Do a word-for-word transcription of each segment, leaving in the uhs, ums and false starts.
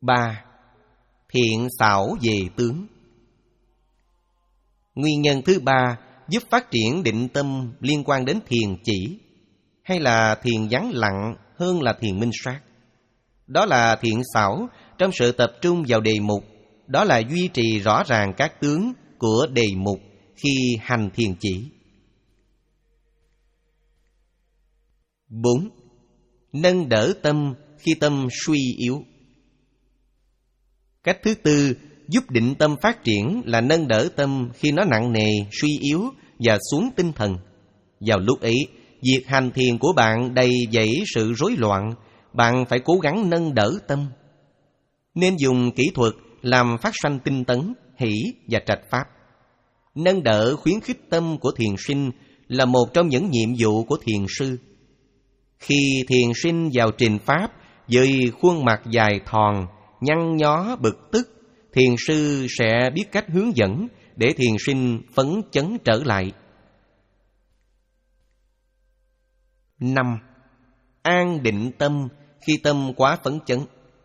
Ba, thiện xảo về tướng. Nguyên nhân thứ ba giúp phát triển định tâm liên quan đến thiền chỉ hay là thiền vắng lặng hơn là thiền minh sát. Đó là thiện xảo trong sự tập trung vào đề mục, đó là duy trì rõ ràng các tướng của đề mục khi hành thiền chỉ. Bốn, nâng đỡ tâm khi tâm suy yếu. Cách thứ tư giúp định tâm phát triển là nâng đỡ tâm khi nó nặng nề, suy yếu và xuống tinh thần. Vào lúc ấy, việc hành thiền của bạn đầy dẫy sự rối loạn, bạn phải cố gắng nâng đỡ tâm. Nên dùng kỹ thuật làm phát sanh tinh tấn, hỷ và trạch pháp. Nâng đỡ khuyến khích tâm của thiền sinh là một trong những nhiệm vụ của thiền sư. Khi thiền sinh vào trình pháp với khuôn mặt dài thòn, nhăn nhó bực tức, thiền sư sẽ biết cách hướng dẫn để thiền sinh phấn chấn trở lại. Năm, an định tâm khi tâm quá phấn chấn.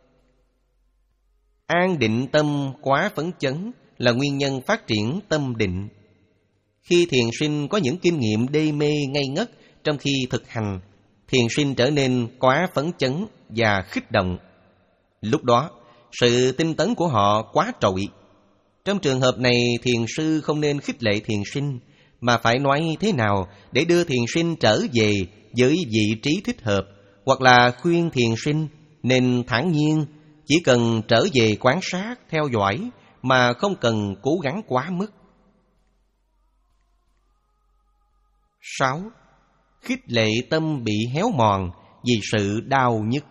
An định tâm quá phấn chấn là nguyên nhân phát triển tâm định. Khi thiền sinh có những kinh nghiệm đê mê ngây ngất trong khi thực hành, thiền sinh trở nên quá phấn chấn và khích động. Lúc đó, sự tinh tấn của họ quá trội. Trong trường hợp này, thiền sư không nên khích lệ thiền sinh, mà phải nói thế nào để đưa thiền sinh trở về với vị trí thích hợp, hoặc là khuyên thiền sinh nên thản nhiên, chỉ cần trở về quan sát, theo dõi, mà không cần cố gắng quá mức. Sáu, khích lệ tâm bị héo mòn vì sự đau nhức.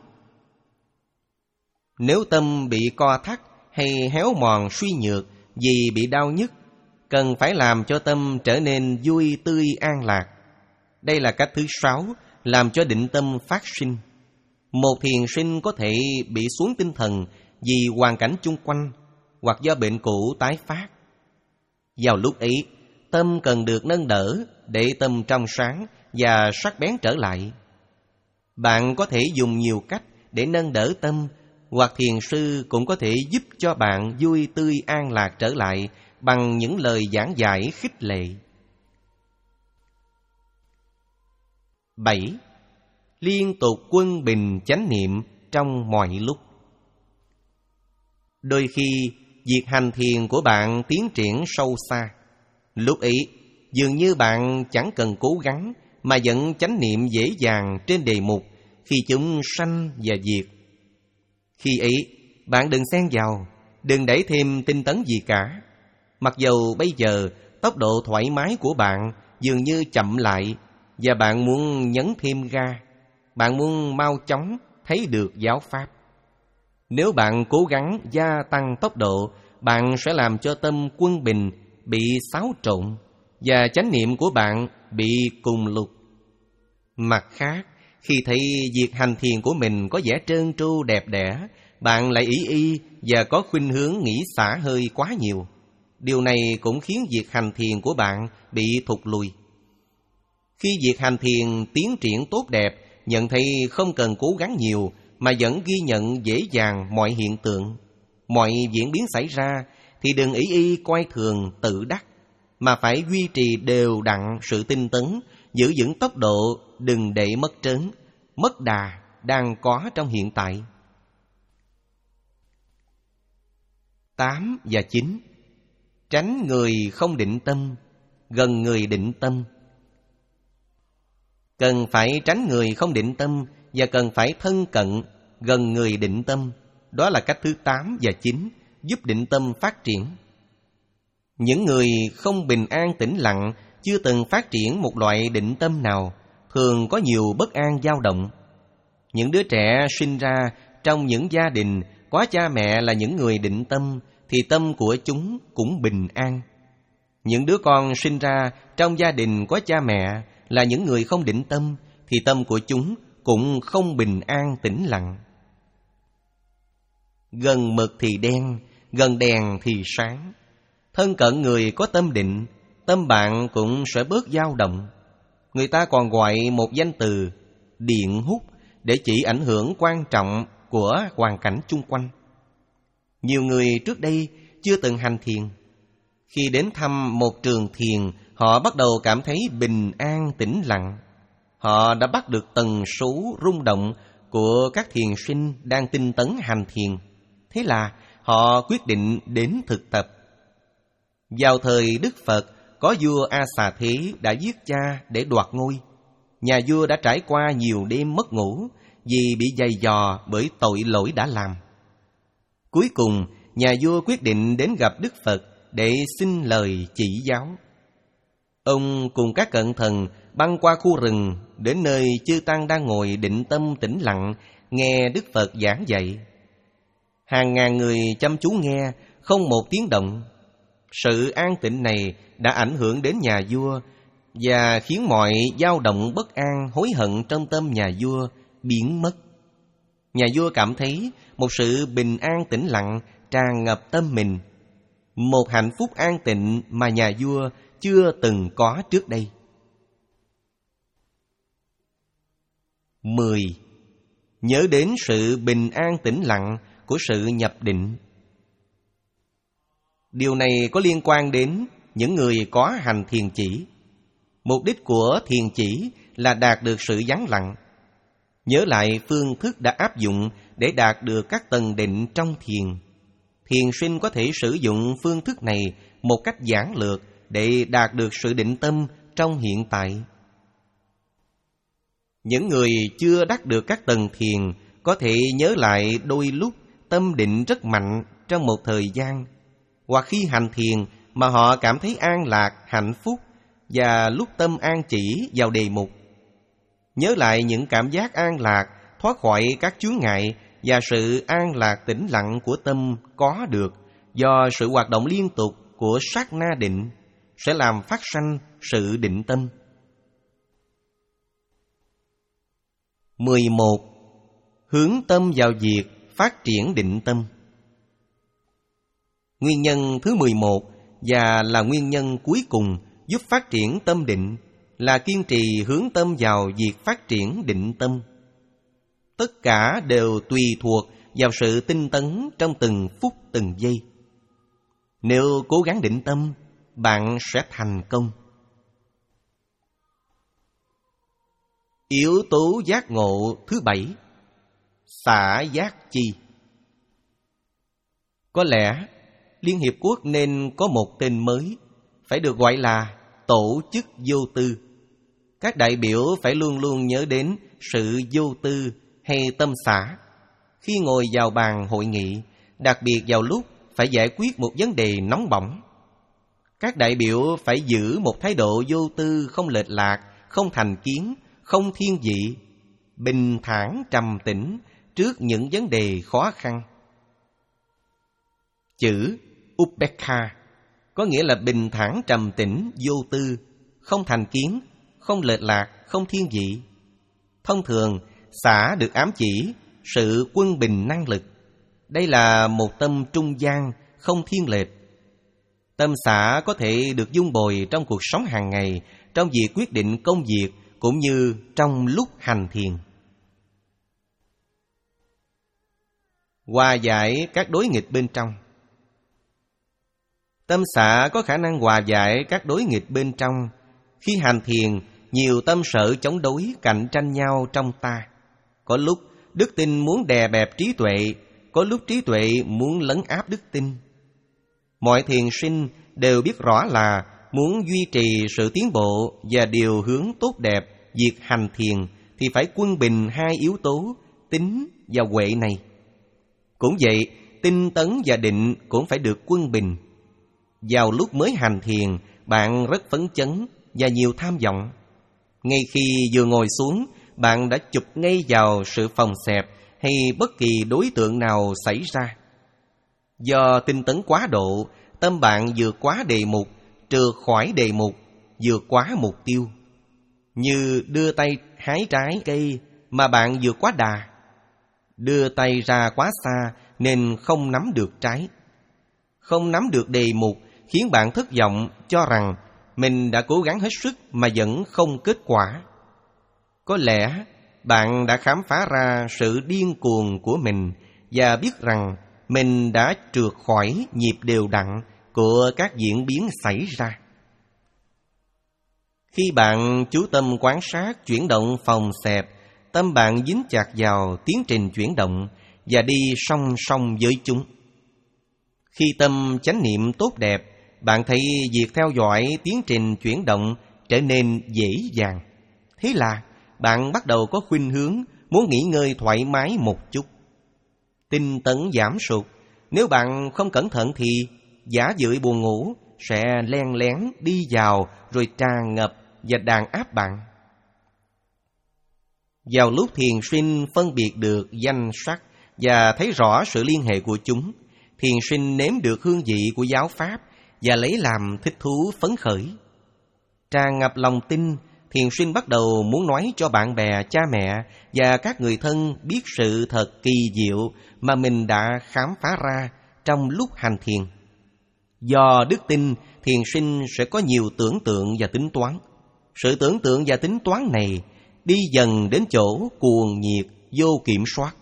Nếu tâm bị co thắt hay héo mòn suy nhược vì bị đau nhức, cần phải làm cho tâm trở nên vui tươi an lạc. Đây là cách thứ sáu làm cho định tâm phát sinh. Một thiền sinh có thể bị xuống tinh thần vì hoàn cảnh chung quanh hoặc do bệnh cũ tái phát. Vào lúc ấy, tâm cần được nâng đỡ để tâm trong sáng và sắc bén trở lại. Bạn có thể dùng nhiều cách để nâng đỡ tâm, hoặc thiền sư cũng có thể giúp cho bạn vui tươi an lạc trở lại bằng những lời giảng giải khích lệ. Bảy, liên tục quân bình chánh niệm trong mọi lúc. Đôi khi, việc hành thiền của bạn tiến triển sâu xa. Lúc ấy, dường như bạn chẳng cần cố gắng mà vẫn chánh niệm dễ dàng trên đề mục khi chúng sanh và diệt. Khi ấy, bạn đừng xen vào, đừng đẩy thêm tinh tấn gì cả. Mặc dầu bây giờ tốc độ thoải mái của bạn dường như chậm lại và bạn muốn nhấn thêm ga, bạn muốn mau chóng thấy được giáo pháp. Nếu bạn cố gắng gia tăng tốc độ, bạn sẽ làm cho tâm quân bình bị xáo trộn và chánh niệm của bạn bị cùng lục. Mặt khác, khi thấy việc hành thiền của mình có vẻ trơn tru đẹp đẽ, bạn lại ý y và có khuynh hướng nghĩ xả hơi quá nhiều. Điều này cũng khiến việc hành thiền của bạn bị thụt lùi. Khi việc hành thiền tiến triển tốt đẹp, nhận thấy không cần cố gắng nhiều mà vẫn ghi nhận dễ dàng mọi hiện tượng, mọi diễn biến xảy ra, thì đừng ý y coi thường tự đắc, mà phải duy trì đều đặn sự tinh tấn, giữ vững tốc độ, đừng để mất trớn, mất đà đang có trong hiện tại. Tám và chín, tránh người không định tâm, gần người định tâm. Cần phải tránh người không định tâm và cần phải thân cận, gần người định tâm. Đó là cách thứ tám và chín giúp định tâm phát triển. Những người không bình an tĩnh lặng, chưa từng phát triển một loại định tâm nào, thường có nhiều bất an dao động. Những đứa trẻ sinh ra trong những gia đình có cha mẹ là những người định tâm, thì tâm của chúng cũng bình an. Những đứa con sinh ra trong gia đình có cha mẹ là những người không định tâm, thì tâm của chúng cũng không bình an tĩnh lặng. Gần mực thì đen, gần đèn thì sáng. Thân cận người có tâm định, tâm bạn cũng sẽ bớt dao động. Người ta còn gọi một danh từ điện hút để chỉ ảnh hưởng quan trọng của hoàn cảnh chung quanh. Nhiều người trước đây chưa từng hành thiền, khi đến thăm một trường thiền, họ bắt đầu cảm thấy bình an tĩnh lặng. Họ đã bắt được tần số rung động của các thiền sinh đang tinh tấn hành thiền. Thế là họ quyết định đến thực tập. Vào thời Đức Phật, có vua A Xà Thế đã giết cha để đoạt ngôi. Nhà vua đã trải qua nhiều đêm mất ngủ vì bị giày dò bởi tội lỗi đã làm. Cuối cùng, nhà vua quyết định đến gặp Đức Phật để xin lời chỉ giáo. Ông cùng các cận thần băng qua khu rừng đến nơi chư tăng đang ngồi định tâm tĩnh lặng nghe Đức Phật giảng dạy. Hàng ngàn người chăm chú nghe, không một tiếng động. Sự an tĩnh này đã ảnh hưởng đến nhà vua và khiến mọi dao động bất an, hối hận trong tâm nhà vua biến mất. Nhà vua cảm thấy một sự bình an tĩnh lặng tràn ngập tâm mình, một hạnh phúc an tịnh mà nhà vua chưa từng có trước đây. Mười. Nhớ đến sự bình an tĩnh lặng của sự nhập định. Điều này có liên quan đến những người có hành thiền chỉ. Mục đích của thiền chỉ là đạt được sự vắng lặng. Nhớ lại phương thức đã áp dụng để đạt được các tầng định trong thiền. Thiền sinh có thể sử dụng phương thức này một cách giản lược để đạt được sự định tâm trong hiện tại. Những người chưa đắc được các tầng thiền có thể nhớ lại đôi lúc tâm định rất mạnh trong một thời gian, hoặc khi hành thiền mà họ cảm thấy an lạc, hạnh phúc, và lúc tâm an chỉ vào đề mục. Nhớ lại những cảm giác an lạc, thoát khỏi các chướng ngại và sự an lạc tĩnh lặng của tâm có được do sự hoạt động liên tục của sát na định sẽ làm phát sanh sự định tâm. Mười một. Hướng tâm vào việc phát triển định tâm. Nguyên nhân thứ mười một và là nguyên nhân cuối cùng giúp phát triển tâm định là kiên trì hướng tâm vào việc phát triển định tâm. Tất cả đều tùy thuộc vào sự tinh tấn trong từng phút từng giây. Nếu cố gắng định tâm, bạn sẽ thành công. Yếu tố giác ngộ thứ bảy: xả giác chi. Có lẽ Liên Hiệp Quốc nên có một tên mới, phải được gọi là tổ chức vô tư. Các đại biểu phải luôn luôn nhớ đến sự vô tư hay tâm xả khi ngồi vào bàn hội nghị, đặc biệt vào lúc phải giải quyết một vấn đề nóng bỏng. Các đại biểu phải giữ một thái độ vô tư, không lệch lạc, không thành kiến, không thiên vị, bình thản trầm tĩnh trước những vấn đề khó khăn. Chữ Upekha có nghĩa là bình thản trầm tĩnh, vô tư, không thành kiến, không lệch lạc, không thiên vị. Thông thường, xả được ám chỉ sự quân bình năng lực. Đây là một tâm trung gian, không thiên lệch. Tâm xả có thể được dung bồi trong cuộc sống hàng ngày, trong việc quyết định công việc, cũng như trong lúc hành thiền. Hòa giải các đối nghịch bên trong. Tâm xả có khả năng hòa giải các đối nghịch bên trong. Khi hành thiền, nhiều tâm sở chống đối cạnh tranh nhau trong ta. Có lúc đức tin muốn đè bẹp trí tuệ, có lúc trí tuệ muốn lấn áp đức tin. Mọi thiền sinh đều biết rõ là muốn duy trì sự tiến bộ và điều hướng tốt đẹp việc hành thiền thì phải quân bình hai yếu tố tín và huệ này. Cũng vậy, tinh tấn và định cũng phải được quân bình. Vào lúc mới hành thiền, bạn rất phấn chấn và nhiều tham vọng. Ngay khi vừa ngồi xuống, bạn đã chụp ngay vào sự phòng xẹp hay bất kỳ đối tượng nào xảy ra. Do tinh tấn quá độ, tâm bạn vượt quá đề mục, trượt khỏi đề mục, vượt quá mục tiêu. Như đưa tay hái trái cây mà bạn vượt quá đà. Đưa tay ra quá xa nên không nắm được trái. Không nắm được đề mục khiến bạn thất vọng, cho rằng mình đã cố gắng hết sức mà vẫn không kết quả. Có lẽ bạn đã khám phá ra sự điên cuồng của mình và biết rằng mình đã trượt khỏi nhịp đều đặn của các diễn biến xảy ra. Khi bạn chú tâm quan sát chuyển động phòng xẹp, tâm bạn dính chặt vào tiến trình chuyển động và đi song song với chúng. Khi tâm chánh niệm tốt đẹp, bạn thấy việc theo dõi tiến trình chuyển động trở nên dễ dàng. Thế là bạn bắt đầu có khuynh hướng muốn nghỉ ngơi thoải mái một chút. Tinh tấn giảm sút, nếu bạn không cẩn thận thì giả dưỡi buồn ngủ sẽ len lén đi vào rồi tràn ngập và đàn áp bạn. Vào lúc thiền sinh phân biệt được danh sắc và thấy rõ sự liên hệ của chúng, thiền sinh nếm được hương vị của giáo pháp và lấy làm thích thú phấn khởi. Tràn ngập lòng tin, thiền sinh bắt đầu muốn nói cho bạn bè, cha mẹ và các người thân biết sự thật kỳ diệu mà mình đã khám phá ra trong lúc hành thiền. Do đức tin, thiền sinh sẽ có nhiều tưởng tượng và tính toán. Sự tưởng tượng và tính toán này đi dần đến chỗ cuồng nhiệt, vô kiểm soát.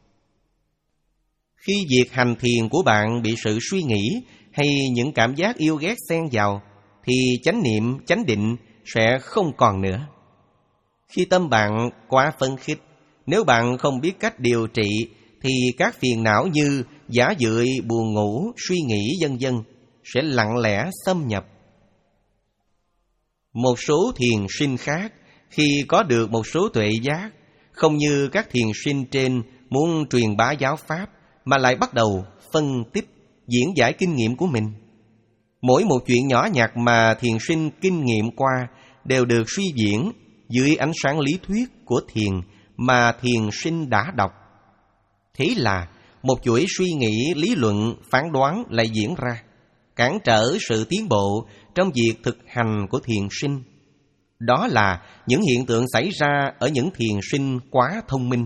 Khi việc hành thiền của bạn bị sự suy nghĩ hay những cảm giác yêu ghét xen vào, thì chánh niệm, chánh định sẽ không còn nữa. Khi tâm bạn quá phấn khích, nếu bạn không biết cách điều trị, thì các phiền não như giả dưỡi, buồn ngủ, suy nghĩ vân vân sẽ lặng lẽ xâm nhập. Một số thiền sinh khác khi có được một số tuệ giác, không như các thiền sinh trên muốn truyền bá giáo pháp, mà lại bắt đầu phân tích, diễn giải kinh nghiệm của mình. Mỗi một chuyện nhỏ nhặt mà thiền sinh kinh nghiệm qua đều được suy diễn dưới ánh sáng lý thuyết của thiền mà thiền sinh đã đọc. Thế là một chuỗi suy nghĩ, lý luận, phán đoán lại diễn ra, cản trở sự tiến bộ trong việc thực hành của thiền sinh. Đó là những hiện tượng xảy ra ở những thiền sinh quá thông minh.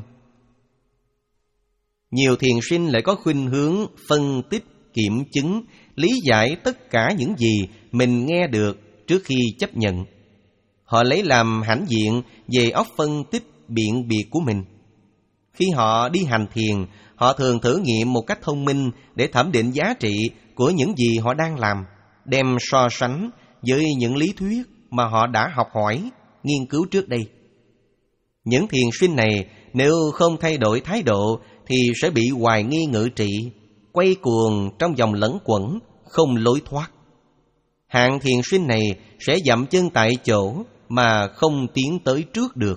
Nhiều thiền sinh lại có khuynh hướng phân tích, kiểm chứng, lý giải tất cả những gì mình nghe được trước khi chấp nhận. Họ lấy làm hãnh diện về óc phân tích biện biệt của mình. Khi họ đi hành thiền, họ thường thử nghiệm một cách thông minh để thẩm định giá trị của những gì họ đang làm, đem so sánh với những lý thuyết mà họ đã học hỏi, nghiên cứu trước đây. Những thiền sinh này nếu không thay đổi thái độ thì sẽ bị hoài nghi ngự trị, quay cuồng trong vòng lẫn quẩn, không lối thoát. Hạng thiền sinh này sẽ dậm chân tại chỗ mà không tiến tới trước được.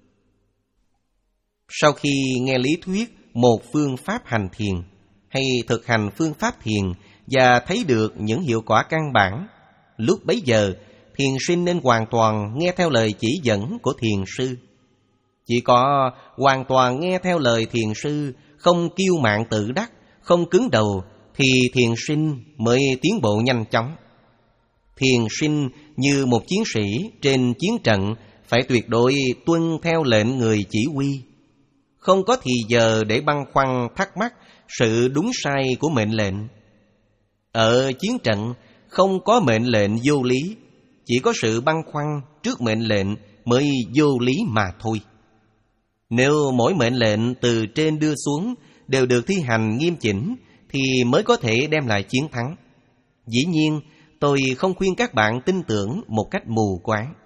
Sau khi nghe lý thuyết một phương pháp hành thiền hay thực hành phương pháp thiền và thấy được những hiệu quả căn bản, lúc bấy giờ thiền sinh nên hoàn toàn nghe theo lời chỉ dẫn của thiền sư. Chỉ có hoàn toàn nghe theo lời thiền sư, không kiêu mạn tự đắc, không cứng đầu, thì thiền sinh mới tiến bộ nhanh chóng. Thiền sinh như một chiến sĩ trên chiến trận phải tuyệt đối tuân theo lệnh người chỉ huy, không có thì giờ để băn khoăn thắc mắc sự đúng sai của mệnh lệnh. Ở chiến trận không có mệnh lệnh vô lý, chỉ có sự băn khoăn trước mệnh lệnh mới vô lý mà thôi. Nếu mỗi mệnh lệnh từ trên đưa xuống đều được thi hành nghiêm chỉnh thì mới có thể đem lại chiến thắng. Dĩ nhiên, tôi không khuyên các bạn tin tưởng một cách mù quáng.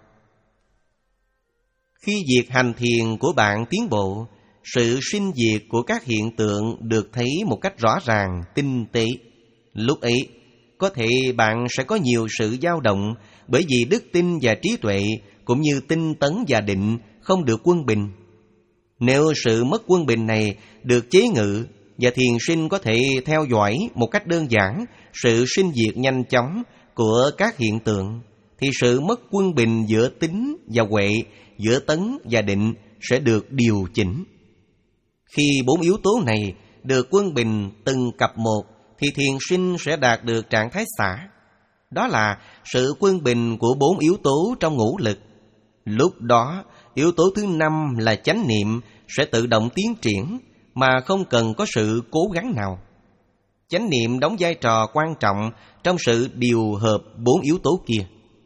Khi việc hành thiền của bạn tiến bộ, sự sinh diệt của các hiện tượng được thấy một cách rõ ràng, tinh tế. Lúc ấy, có thể bạn sẽ có nhiều sự dao động bởi vì đức tin và trí tuệ cũng như tinh tấn và định không được quân bình. Nếu sự mất quân bình này được chế ngự và thiền sinh có thể theo dõi một cách đơn giản sự sinh diệt nhanh chóng của các hiện tượng, thì sự mất quân bình giữa tín và huệ, giữa tấn và định sẽ được điều chỉnh. Khi bốn yếu tố này được quân bình từng cặp một, thì thiền sinh sẽ đạt được trạng thái xả. Đó là sự quân bình của bốn yếu tố trong ngũ lực. Lúc đó, yếu tố thứ năm là chánh niệm sẽ tự động tiến triển mà không cần có sự cố gắng nào. Chánh niệm đóng vai trò quan trọng trong sự điều hợp bốn yếu tố kia.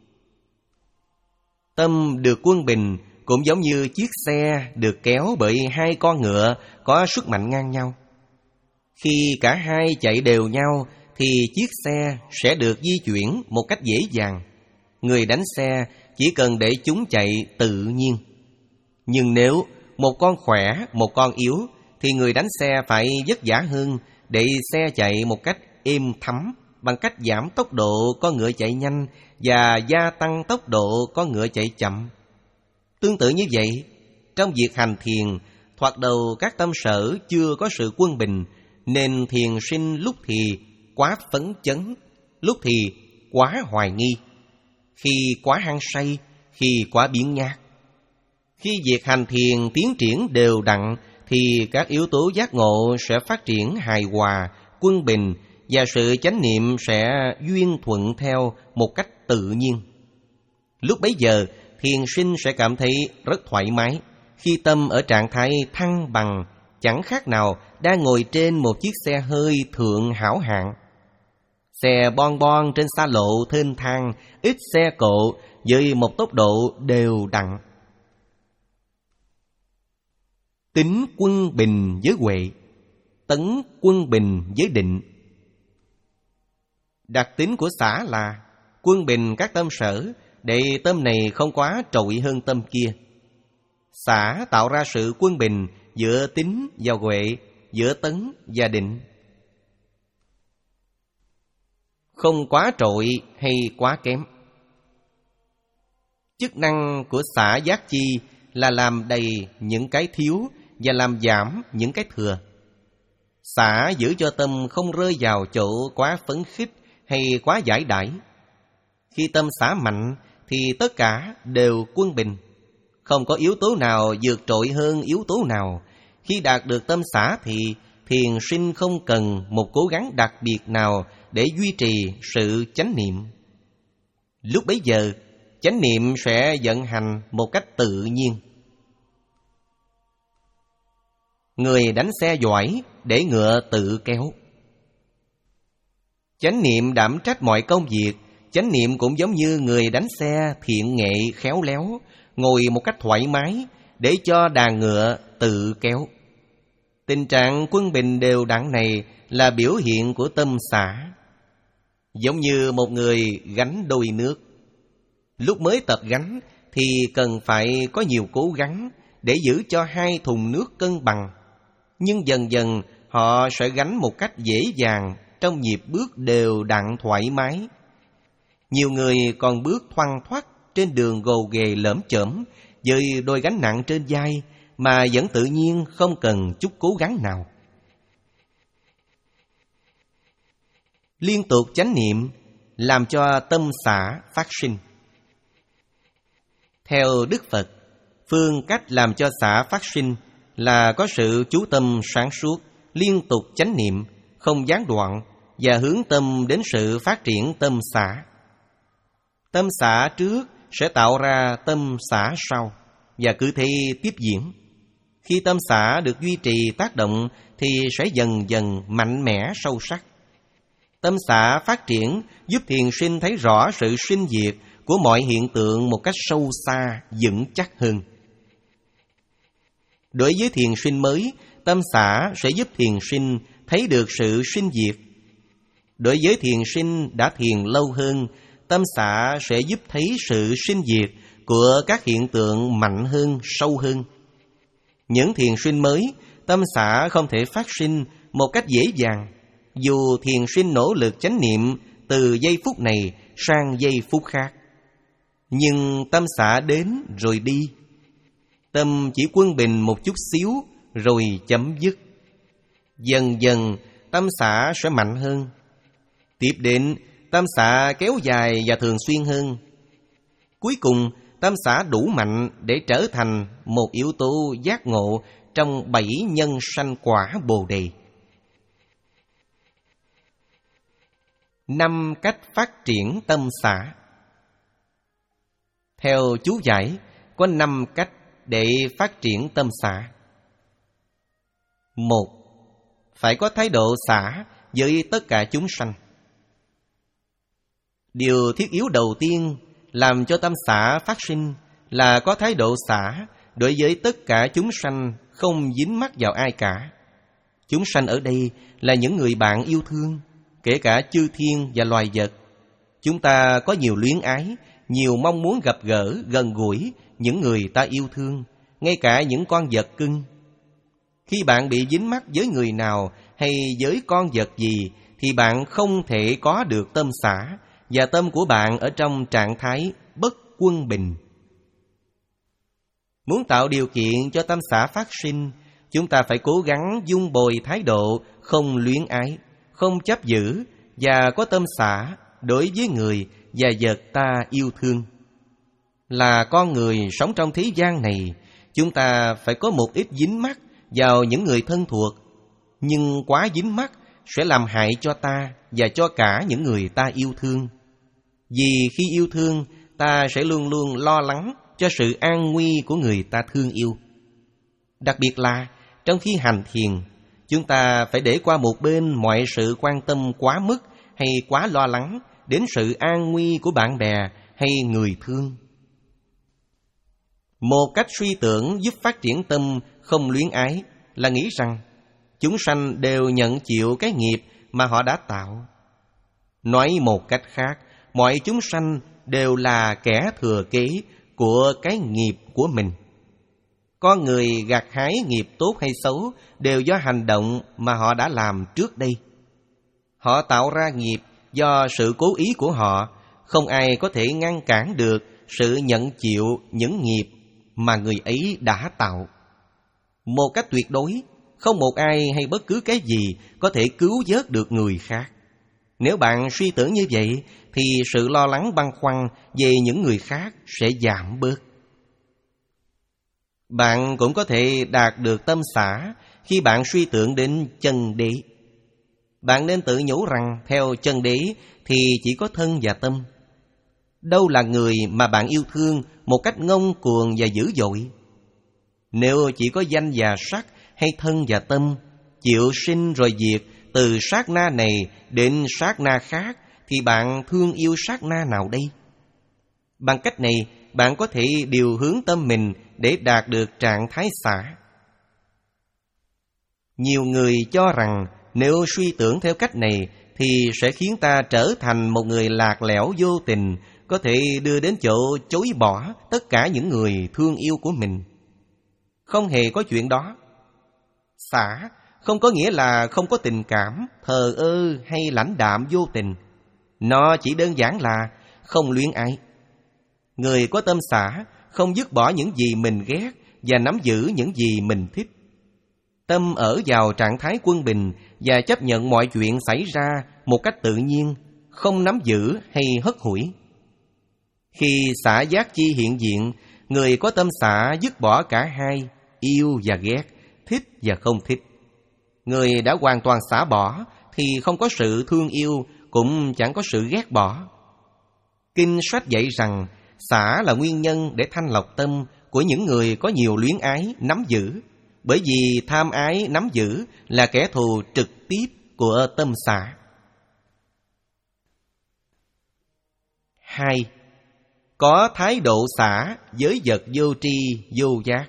Tâm được quân bình cũng giống như chiếc xe được kéo bởi hai con ngựa có sức mạnh ngang nhau. Khi cả hai chạy đều nhau thì chiếc xe sẽ được di chuyển một cách dễ dàng. Người đánh xe chỉ cần để chúng chạy tự nhiên. Nhưng nếu một con khỏe, một con yếu, thì người đánh xe phải vất vả hơn để xe chạy một cách êm thấm, bằng cách giảm tốc độ con ngựa chạy nhanh và gia tăng tốc độ con ngựa chạy chậm. Tương tự như vậy, trong việc hành thiền, thoạt đầu các tâm sở chưa có sự quân bình, nên thiền sinh lúc thì quá phấn chấn, lúc thì quá hoài nghi, khi quá hăng say, khi quá biếng nhác. Khi việc hành thiền tiến triển đều đặn, thì các yếu tố giác ngộ sẽ phát triển hài hòa, quân bình, và sự chánh niệm sẽ duyên thuận theo một cách tự nhiên. Lúc bấy giờ, thiền sinh sẽ cảm thấy rất thoải mái, khi tâm ở trạng thái thăng bằng, chẳng khác nào đang ngồi trên một chiếc xe hơi thượng hảo hạng. Xe bon bon trên xa lộ thênh thang, ít xe cộ với một tốc độ đều đặn. Tính quân bình với huệ, tấn quân bình với định. Đặc tính của xả là quân bình các tâm sở, để tâm này không quá trội hơn tâm kia. Xả tạo ra sự quân bình giữa tín và huệ, giữa tấn và định. Không quá trội hay quá kém. Chức năng của xả giác chi là làm đầy những cái thiếu và làm giảm những cái thừa. Xả giữ cho tâm không rơi vào chỗ quá phấn khích hay quá giải đãi. Khi tâm xả mạnh thì tất cả đều quân bình, không có yếu tố nào vượt trội hơn yếu tố nào. Khi đạt được tâm xả thì thiền sinh không cần một cố gắng đặc biệt nào để duy trì sự chánh niệm. Lúc bấy giờ, chánh niệm sẽ vận hành một cách tự nhiên. Người đánh xe giỏi để ngựa tự kéo. Chánh niệm đảm trách mọi công việc. Chánh niệm cũng giống như người đánh xe thiện nghệ khéo léo, ngồi một cách thoải mái để cho đàn ngựa tự kéo. Tình trạng quân bình đều đặn này là biểu hiện của tâm xả. Giống như một người gánh đôi nước. Lúc mới tập gánh thì cần phải có nhiều cố gắng để giữ cho hai thùng nước cân bằng. Nhưng dần dần họ sẽ gánh một cách dễ dàng trong nhịp bước đều đặn thoải mái. Nhiều người còn bước thoăn thoắt trên đường gồ ghề lởm chởm với đôi gánh nặng trên vai mà vẫn tự nhiên không cần chút cố gắng nào. Liên tục chánh niệm làm cho tâm xả phát sinh. Theo Đức Phật, phương cách làm cho xả phát sinh là có sự chú tâm sáng suốt, liên tục chánh niệm, không gián đoạn và hướng tâm đến sự phát triển tâm xả. Tâm xả trước sẽ tạo ra tâm xả sau, và cứ thế tiếp diễn. Khi tâm xả được duy trì tác động thì sẽ dần dần mạnh mẽ sâu sắc. Tâm xả phát triển giúp thiền sinh thấy rõ sự sinh diệt của mọi hiện tượng một cách sâu xa, vững chắc hơn. Đối với thiền sinh mới, tâm xả sẽ giúp thiền sinh thấy được sự sinh diệt. Đối với thiền sinh đã thiền lâu hơn, tâm xả sẽ giúp thấy sự sinh diệt của các hiện tượng mạnh hơn, sâu hơn. Những thiền sinh mới, tâm xả không thể phát sinh một cách dễ dàng, dù thiền sinh nỗ lực chánh niệm từ giây phút này sang giây phút khác. Nhưng tâm xả đến rồi đi. Tâm chỉ quân bình một chút xíu rồi chấm dứt. Dần dần tâm xả sẽ mạnh hơn. Tiếp đến tâm xả kéo dài và thường xuyên hơn. Cuối cùng tâm xả đủ mạnh để trở thành một yếu tố giác ngộ trong bảy nhân sanh quả Bồ Đề. Năm cách phát triển tâm xả. Theo chú giải, có năm cách để phát triển tâm xả. Một, phải có thái độ xả với tất cả chúng sanh. Điều thiết yếu đầu tiên làm cho tâm xả phát sinh là có thái độ xả đối với tất cả chúng sanh, không dính mắc vào ai cả. Chúng sanh ở đây là những người bạn yêu thương, kể cả chư thiên và loài vật. Chúng ta có nhiều luyến ái, nhiều mong muốn gặp gỡ, gần gũi những người ta yêu thương, ngay cả những con vật cưng. Khi bạn bị dính mắc với người nào hay với con vật gì, thì bạn không thể có được tâm xả, và tâm của bạn ở trong trạng thái bất quân bình. Muốn tạo điều kiện cho tâm xả phát sinh, chúng ta phải cố gắng dung bồi thái độ không luyến ái, không chấp giữ và có tâm xả đối với người và vật ta yêu thương. Là con người sống trong thế gian này, chúng ta phải có một ít dính mắc vào những người thân thuộc, nhưng quá dính mắc sẽ làm hại cho ta và cho cả những người ta yêu thương. Vì khi yêu thương, ta sẽ luôn luôn lo lắng cho sự an nguy của người ta thương yêu. Đặc biệt là trong khi hành thiền, chúng ta phải để qua một bên mọi sự quan tâm quá mức hay quá lo lắng đến sự an nguy của bạn bè hay người thương. Một cách suy tưởng giúp phát triển tâm không luyến ái là nghĩ rằng chúng sanh đều nhận chịu cái nghiệp mà họ đã tạo. Nói một cách khác, mọi chúng sanh đều là kẻ thừa kế của cái nghiệp của mình. Con người gặt hái nghiệp tốt hay xấu đều do hành động mà họ đã làm trước đây. Họ tạo ra nghiệp do sự cố ý của họ, không ai có thể ngăn cản được sự nhận chịu những nghiệp mà người ấy đã tạo. Một cách tuyệt đối, không một ai hay bất cứ cái gì có thể cứu vớt được người khác. Nếu bạn suy tưởng như vậy, thì sự lo lắng băn khoăn về những người khác sẽ giảm bớt. Bạn cũng có thể đạt được tâm xả khi bạn suy tưởng đến chân đế. Bạn nên tự nhủ rằng theo chân đế thì chỉ có thân và tâm. Đâu là người mà bạn yêu thương một cách ngông cuồng và dữ dội? Nếu chỉ có danh và sắc hay thân và tâm, chịu sinh rồi diệt từ sát na này đến sát na khác, thì bạn thương yêu sát na nào đây? Bằng cách này, bạn có thể điều hướng tâm mình để đạt được trạng thái xả. Nhiều người cho rằng nếu suy tưởng theo cách này thì sẽ khiến ta trở thành một người lạc lẽo vô tình, có thể đưa đến chỗ chối bỏ tất cả những người thương yêu của mình. Không hề có chuyện đó. Xả không có nghĩa là không có tình cảm, thờ ơ hay lãnh đạm vô tình. Nó chỉ đơn giản là không luyến ái. Người có tâm xả không dứt bỏ những gì mình ghét và nắm giữ những gì mình thích. Tâm ở vào trạng thái quân bình và chấp nhận mọi chuyện xảy ra một cách tự nhiên, không nắm giữ hay hất hủi. Khi xả giác chi hiện diện, người có tâm xả dứt bỏ cả hai, yêu và ghét, thích và không thích. Người đã hoàn toàn xả bỏ thì không có sự thương yêu, cũng chẳng có sự ghét bỏ. Kinh sách dạy rằng xả là nguyên nhân để thanh lọc tâm của những người có nhiều luyến ái nắm giữ, bởi vì tham ái nắm giữ là kẻ thù trực tiếp của tâm xả. Hai, có thái độ xả với vật vô tri vô giác.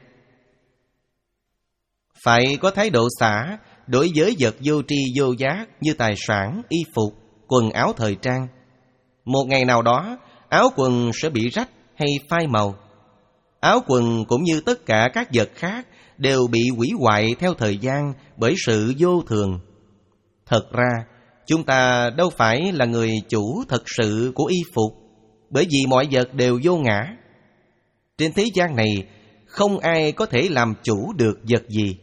Phải có thái độ xả đối với vật vô tri vô giác như tài sản, y phục, quần áo thời trang. Một ngày nào đó, áo quần sẽ bị rách hay phai màu. Áo quần cũng như tất cả các vật khác đều bị hủy hoại theo thời gian bởi sự vô thường. Thật ra, chúng ta đâu phải là người chủ thật sự của y phục, bởi vì mọi vật đều vô ngã. Trên thế gian này, không ai có thể làm chủ được vật gì.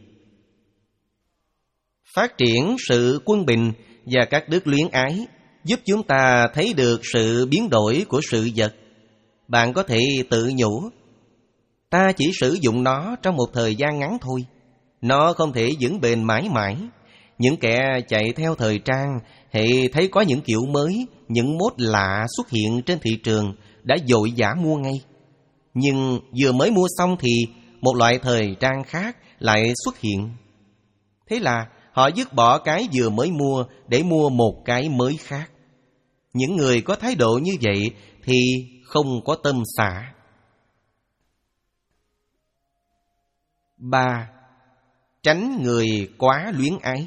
Phát triển sự quân bình và các đức luyến ái giúp chúng ta thấy được sự biến đổi của sự vật. Bạn có thể tự nhủ, ta chỉ sử dụng nó trong một thời gian ngắn thôi. Nó không thể vững bền mãi mãi. Những kẻ chạy theo thời trang hay thấy có những kiểu mới, những mốt lạ xuất hiện trên thị trường đã vội vã mua ngay. Nhưng vừa mới mua xong thì một loại thời trang khác lại xuất hiện. Thế là họ dứt bỏ cái vừa mới mua để mua một cái mới khác. Những người có thái độ như vậy thì không có tâm xả. Ba, tránh người quá luyến ái.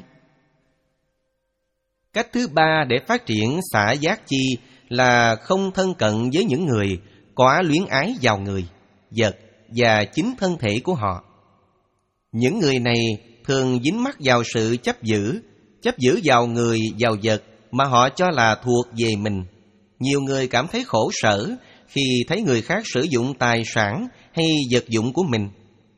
Cách thứ ba để phát triển xả giác chi là không thân cận với những người quá luyến ái vào người, vật và chính thân thể của họ. Những người này thường dính mắc vào sự chấp giữ, chấp giữ vào người, vào vật mà họ cho là thuộc về mình. Nhiều người cảm thấy khổ sở khi thấy người khác sử dụng tài sản hay vật dụng của mình.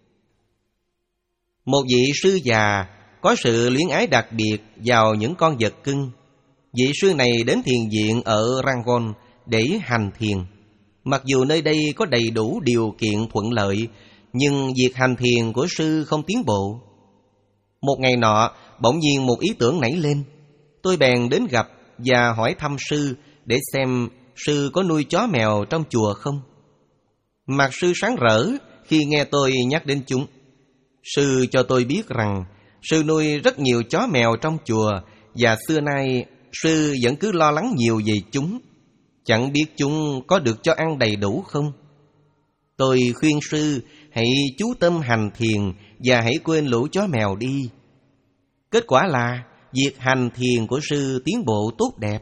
Một vị sư già có sự luyến ái đặc biệt vào những con vật cưng. Vị sư này đến thiền viện ở Rangon để hành thiền. Mặc dù nơi đây có đầy đủ điều kiện thuận lợi, nhưng việc hành thiền của sư không tiến bộ. Một ngày nọ, bỗng nhiên một ý tưởng nảy lên. Tôi bèn đến gặp và hỏi thăm sư để xem sư có nuôi chó mèo trong chùa không. Mặt sư sáng rỡ khi nghe tôi nhắc đến chúng. Sư cho tôi biết rằng sư nuôi rất nhiều chó mèo trong chùa và xưa nay sư vẫn cứ lo lắng nhiều về chúng. Chẳng biết chúng có được cho ăn đầy đủ không? Tôi khuyên sư hãy chú tâm hành thiền và hãy quên lũ chó mèo đi. Kết quả là việc hành thiền của sư tiến bộ tốt đẹp.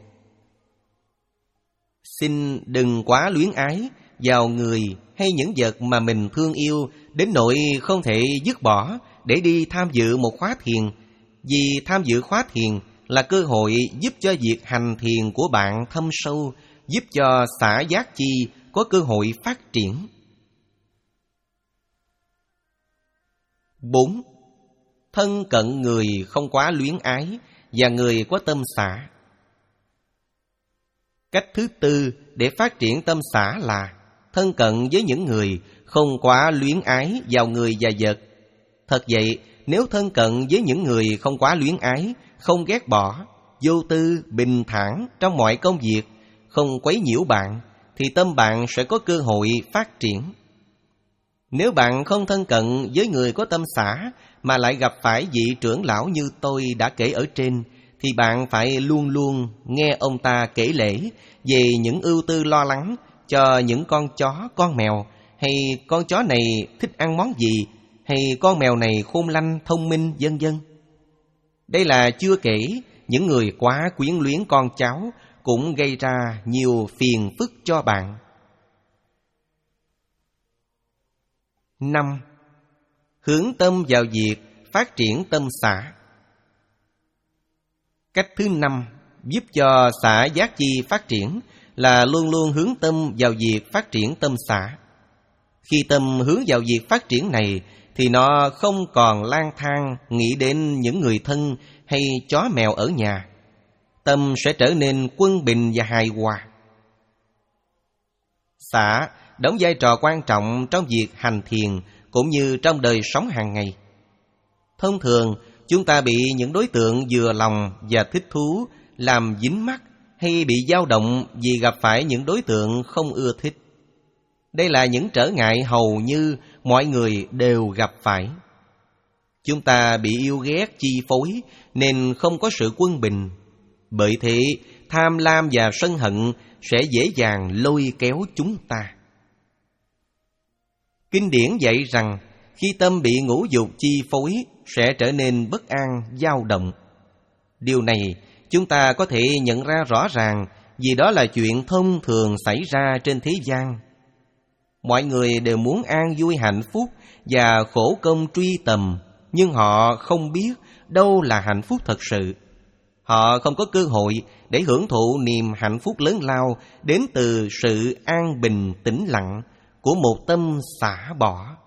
Xin đừng quá luyến ái vào người hay những vật mà mình thương yêu đến nỗi không thể dứt bỏ để đi tham dự một khóa thiền. Vì tham dự khóa thiền là cơ hội giúp cho việc hành thiền của bạn thâm sâu, giúp cho xả giác chi có cơ hội phát triển. Bốn. Thân cận người không quá luyến ái và người có tâm xả. Cách thứ tư để phát triển tâm xả là thân cận với những người không quá luyến ái vào người và vật. Thật vậy, nếu thân cận với những người không quá luyến ái, không ghét bỏ, vô tư, bình thản trong mọi công việc, không quấy nhiễu bạn, thì tâm bạn sẽ có cơ hội phát triển. Nếu bạn không thân cận với người có tâm xả mà lại gặp phải vị trưởng lão như tôi đã kể ở trên, thì bạn phải luôn luôn nghe ông ta kể lể về những ưu tư lo lắng cho những con chó, con mèo, hay con chó này thích ăn món gì, hay con mèo này khôn lanh, thông minh, vân vân. Đây là chưa kể những người quá quyến luyến con cháu cũng gây ra nhiều phiền phức cho bạn. Năm. Hướng tâm vào việc phát triển tâm xả. Cách thứ năm giúp cho xả giác chi phát triển là luôn luôn hướng tâm vào việc phát triển tâm xả. Khi tâm hướng vào việc phát triển này thì nó không còn lang thang nghĩ đến những người thân hay chó mèo ở nhà. Tâm sẽ trở nên quân bình và hài hòa. Xả đóng vai trò quan trọng trong việc hành thiền cũng như trong đời sống hàng ngày. Thông thường, chúng ta bị những đối tượng vừa lòng và thích thú làm dính mắc hay bị dao động vì gặp phải những đối tượng không ưa thích. Đây là những trở ngại hầu như mọi người đều gặp phải. Chúng ta bị yêu ghét chi phối nên không có sự quân bình. Bởi thế, tham lam và sân hận sẽ dễ dàng lôi kéo chúng ta. Kinh điển dạy rằng khi tâm bị ngũ dục chi phối sẽ trở nên bất an, dao động. Điều này chúng ta có thể nhận ra rõ ràng vì đó là chuyện thông thường xảy ra trên thế gian. Mọi người đều muốn an vui hạnh phúc và khổ công truy tầm, nhưng họ không biết đâu là hạnh phúc thật sự. Họ không có cơ hội để hưởng thụ niềm hạnh phúc lớn lao đến từ sự an bình tĩnh lặng của một tâm xả bỏ.